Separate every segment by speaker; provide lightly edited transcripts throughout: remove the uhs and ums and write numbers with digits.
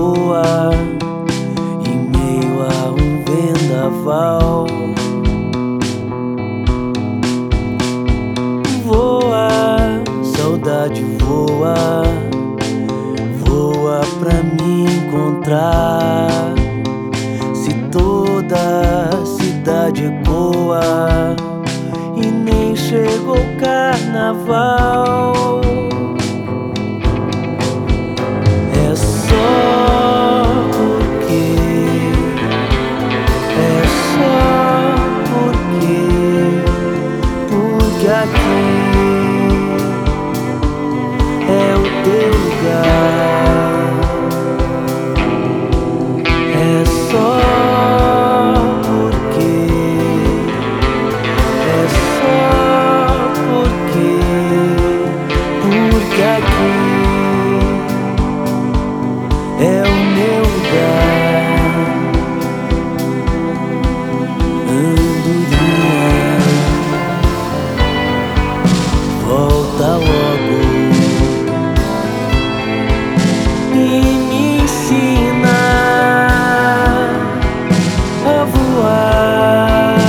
Speaker 1: voa em meio a um vendaval. Voa, saudade voa, voa pra me encontrar. Se toda a cidade ecoa e nem chegou o carnaval, é só porque aqui é o teu lugar. É só porque aqui é o meu lugar. Andorinha, volta logo e me ensina a voar.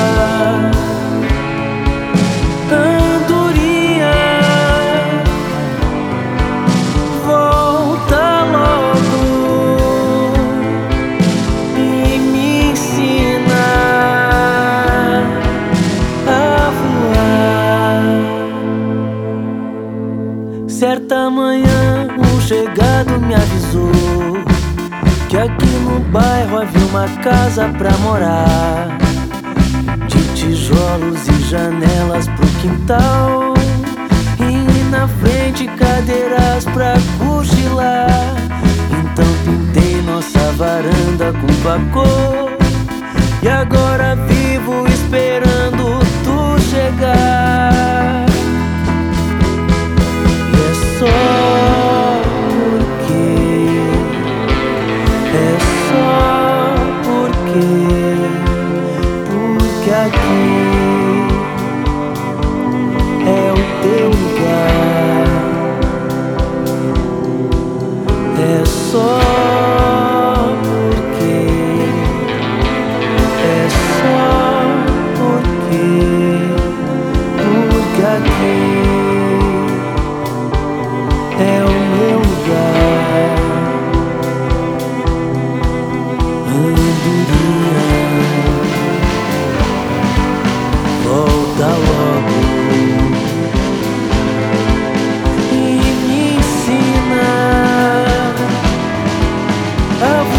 Speaker 1: Andorinha, volta logo e me ensina a voar. Certa manhã um chegado me avisou que aqui no bairro havia uma casa pra morar, de tijolos e janelas pro quintal, e na frente cadeiras pra cochilar. Então pintei nossa varanda com tua cor, e agora vivo esperando tu chegar. E é só porque aqui é o teu lugar. É só porque aqui é o meu lugar. Andorinha, volta logo e me ensina a voar.